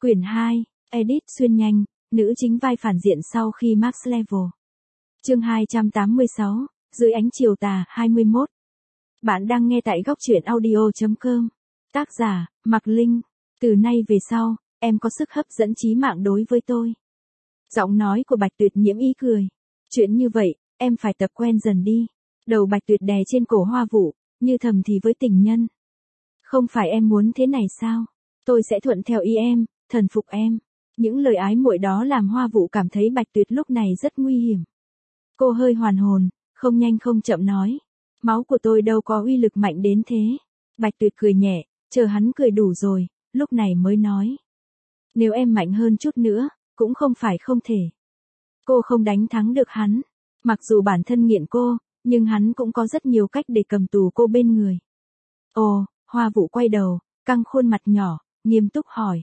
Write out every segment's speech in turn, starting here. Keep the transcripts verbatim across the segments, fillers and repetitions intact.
Quyển hai, Edit xuyên nhanh, nữ chính vai phản diện sau khi Max Level. Chương hai trăm tám mươi sáu, dưới ánh chiều tà, hai mươi mốt. Bạn đang nghe tại góc truyện audio chấm com. Tác giả, Mạc Linh. Từ nay về sau, em có sức hấp dẫn trí mạng đối với tôi. Giọng nói của Bạch Tuyệt nhiễm ý cười. Chuyện như vậy, em phải tập quen dần đi. Đầu Bạch Tuyệt đè trên cổ Hoa Vũ, như thầm thì với tình nhân. Không phải em muốn thế này sao? Tôi sẽ thuận theo ý em, thần phục em. Những lời ái muội đó làm Hoa Vũ cảm thấy Bạch Tuyệt lúc này rất nguy hiểm. Cô hơi hoàn hồn, không nhanh không chậm nói. Máu của tôi đâu có uy lực mạnh đến thế. Bạch Tuyệt cười nhẹ, chờ hắn cười đủ rồi, lúc này mới nói. Nếu em mạnh hơn chút nữa, cũng không phải không thể. Cô không đánh thắng được hắn. Mặc dù bản thân nghiện cô, nhưng hắn cũng có rất nhiều cách để cầm tù cô bên người. Ồ, Hoa Vũ quay đầu, căng khuôn mặt nhỏ, nghiêm túc hỏi.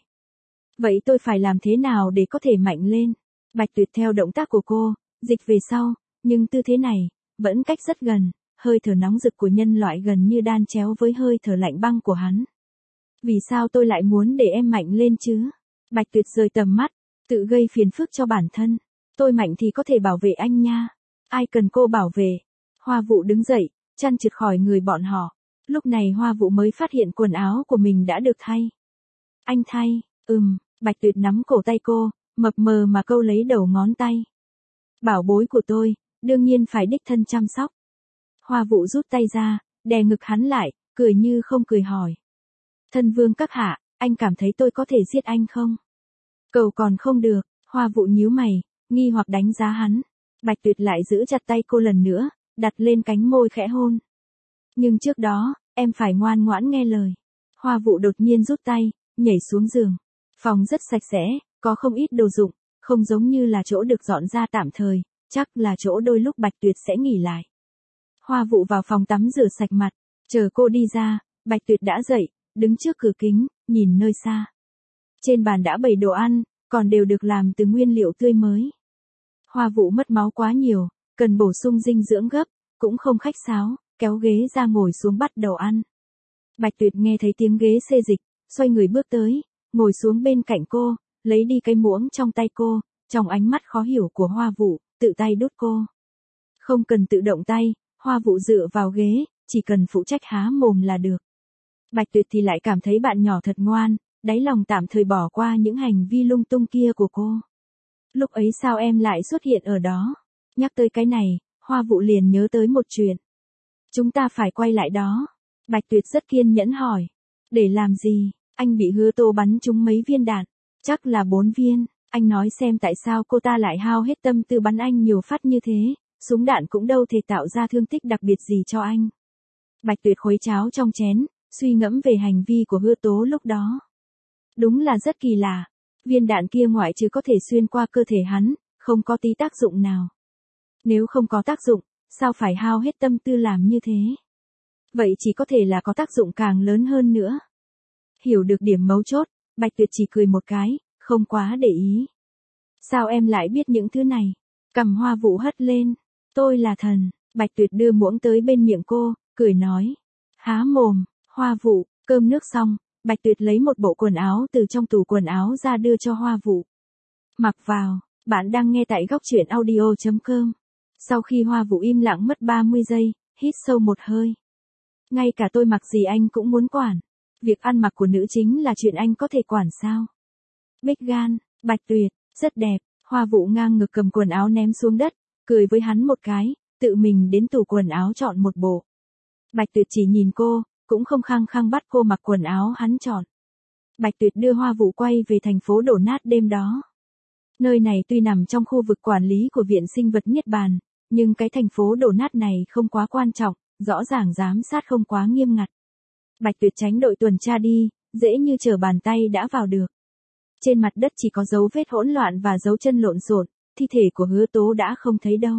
Vậy tôi phải làm thế nào để có thể mạnh lên? Bạch Tuyệt theo động tác của cô, dịch về sau, nhưng tư thế này, vẫn cách rất gần, hơi thở nóng rực của nhân loại gần như đan chéo với hơi thở lạnh băng của hắn. Vì sao tôi lại muốn để em mạnh lên chứ? Bạch Tuyệt rời tầm mắt, tự gây phiền phức cho bản thân. Tôi mạnh thì có thể bảo vệ anh nha. Ai cần cô bảo vệ? Hoa Vũ đứng dậy, chăn trượt khỏi người bọn họ. Lúc này Hoa Vũ mới phát hiện quần áo của mình đã được thay. Anh thay, ừm, Bạch Tuyệt nắm cổ tay cô, mập mờ mà câu lấy đầu ngón tay. Bảo bối của tôi, đương nhiên phải đích thân chăm sóc. Hoa Vũ rút tay ra, đè ngực hắn lại, cười như không cười hỏi. Thân vương các hạ, anh cảm thấy tôi có thể giết anh không? Cầu còn không được, Hoa Vũ nhíu mày, nghi hoặc đánh giá hắn. Bạch Tuyệt lại giữ chặt tay cô lần nữa, đặt lên cánh môi khẽ hôn. Nhưng trước đó, em phải ngoan ngoãn nghe lời. Hoa Vũ đột nhiên rút tay, nhảy xuống giường. Phòng rất sạch sẽ, có không ít đồ dụng, không giống như là chỗ được dọn ra tạm thời, chắc là chỗ đôi lúc Bạch Tuyệt sẽ nghỉ lại. Hoa Vũ vào phòng tắm rửa sạch mặt, chờ cô đi ra, Bạch Tuyệt đã dậy, đứng trước cửa kính, nhìn nơi xa. Trên bàn đã bày đồ ăn, còn đều được làm từ nguyên liệu tươi mới. Hoa Vũ mất máu quá nhiều, cần bổ sung dinh dưỡng gấp, cũng không khách sáo, kéo ghế ra ngồi xuống bắt đầu ăn. Bạch Tuyệt nghe thấy tiếng ghế xê dịch, xoay người bước tới, ngồi xuống bên cạnh cô, lấy đi cái muỗng trong tay cô, trong ánh mắt khó hiểu của Hoa Vũ, tự tay đút cô. Không cần tự động tay, Hoa Vũ dựa vào ghế, chỉ cần phụ trách há mồm là được. Bạch Tuyệt thì lại cảm thấy bạn nhỏ thật ngoan, đáy lòng tạm thời bỏ qua những hành vi lung tung kia của cô. Lúc ấy sao em lại xuất hiện ở đó? Nhắc tới cái này, Hoa Vũ liền nhớ tới một chuyện. Chúng ta phải quay lại đó. Bạch Tuyệt rất kiên nhẫn hỏi. Để làm gì? Anh bị Hứa Tố bắn trúng mấy viên đạn. Chắc là bốn viên. Anh nói xem tại sao cô ta lại hao hết tâm tư bắn anh nhiều phát như thế. Súng đạn cũng đâu thể tạo ra thương tích đặc biệt gì cho anh. Bạch Tuyệt khuấy cháo trong chén, suy ngẫm về hành vi của Hứa Tố lúc đó. Đúng là rất kỳ lạ. Viên đạn kia ngoại trừ có thể xuyên qua cơ thể hắn, không có tí tác dụng nào. Nếu không có tác dụng, sao phải hao hết tâm tư làm như thế? Vậy chỉ có thể là có tác dụng càng lớn hơn nữa. Hiểu được điểm mấu chốt, Bạch Tuyệt chỉ cười một cái, không quá để ý. Sao em lại biết những thứ này? Cằm Hoa Vũ hất lên. Tôi là thần. Bạch Tuyệt đưa muỗng tới bên miệng cô, cười nói. Há mồm, Hoa Vũ, cơm nước xong, Bạch Tuyệt lấy một bộ quần áo từ trong tủ quần áo ra đưa cho Hoa Vũ. Mặc vào, bạn đang nghe tại góc truyện audio chấm com. Sau khi Hoa Vũ im lặng mất ba mươi giây, hít sâu một hơi. Ngay cả tôi mặc gì anh cũng muốn quản. Việc ăn mặc của nữ chính là chuyện anh có thể quản sao? Bích gan, Bạch Tuyệt, rất đẹp. Hoa Vũ ngang ngực cầm quần áo ném xuống đất, cười với hắn một cái, tự mình đến tủ quần áo chọn một bộ. Bạch Tuyệt chỉ nhìn cô, cũng không khăng khăng bắt cô mặc quần áo hắn chọn. Bạch Tuyệt đưa Hoa Vũ quay về thành phố đổ nát đêm đó. Nơi này tuy nằm trong khu vực quản lý của Viện Sinh vật Niết Bàn, nhưng cái thành phố đổ nát này không quá quan trọng, rõ ràng giám sát không quá nghiêm ngặt. Bạch Tuyệt tránh đội tuần tra đi, dễ như trở bàn tay đã vào được. Trên mặt đất chỉ có dấu vết hỗn loạn và dấu chân lộn xộn, thi thể của Hứa Tố đã không thấy đâu.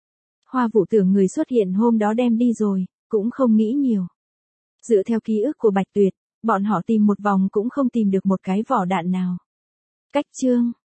Hoa Vũ tưởng người xuất hiện hôm đó đem đi rồi, cũng không nghĩ nhiều. Dựa theo ký ức của Bạch Tuyệt, bọn họ tìm một vòng cũng không tìm được một cái vỏ đạn nào. Cách chương